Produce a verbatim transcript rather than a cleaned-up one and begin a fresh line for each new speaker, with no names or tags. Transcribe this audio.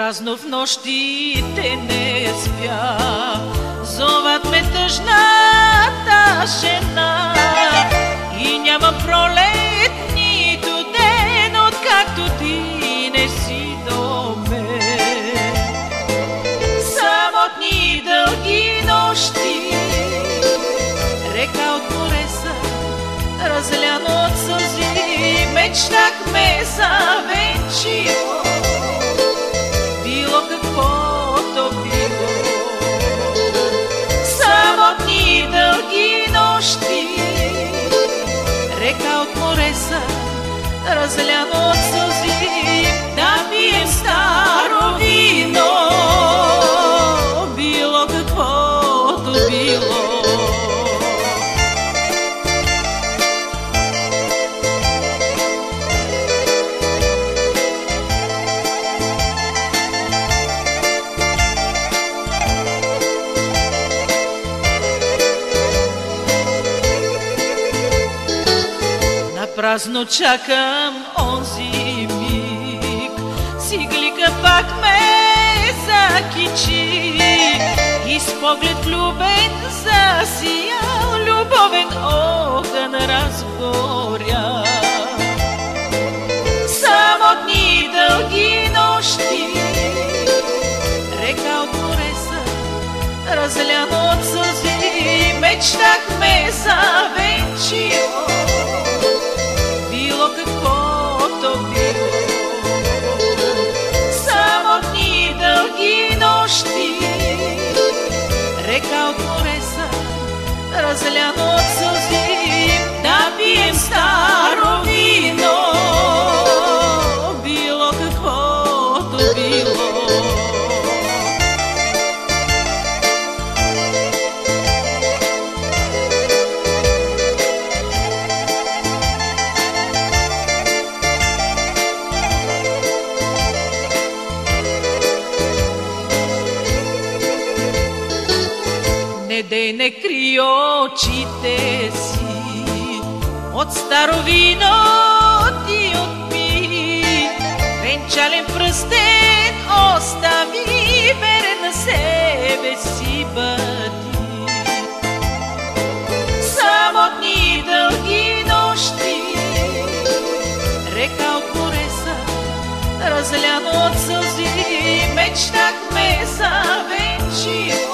Напразно в нощите не спя, зоват ме тъжната жена. И няма пролет, нито ден, откакто ти не си до мен. Самотни дълги нощи, река от море са, разлян от сълзи, мечтахме за венчиво, било каквото било. Самотни дълги нощи, река от море са, разлян от сълзи, да пием старо вино, било каквото било. Празно чакам онзи миг, сиглика пак ме закичи и с поглед влюбен засиял, любовен огън разгоря. Самотни дълги нощи, река от море са, разлян от сълзи, мечтахме за венчиво, било каквото било. Самотни дълги нощи, река от море са, разлян от сълзи, да пием старо вино, било каквото било. Не дей, не крий очите си, от старо вино ти отпи, венчален пръстен остави, верен на себе си бъди. Самотни дълги нощи, река от море са, разлян от сълзи, мечтахме за венчиво,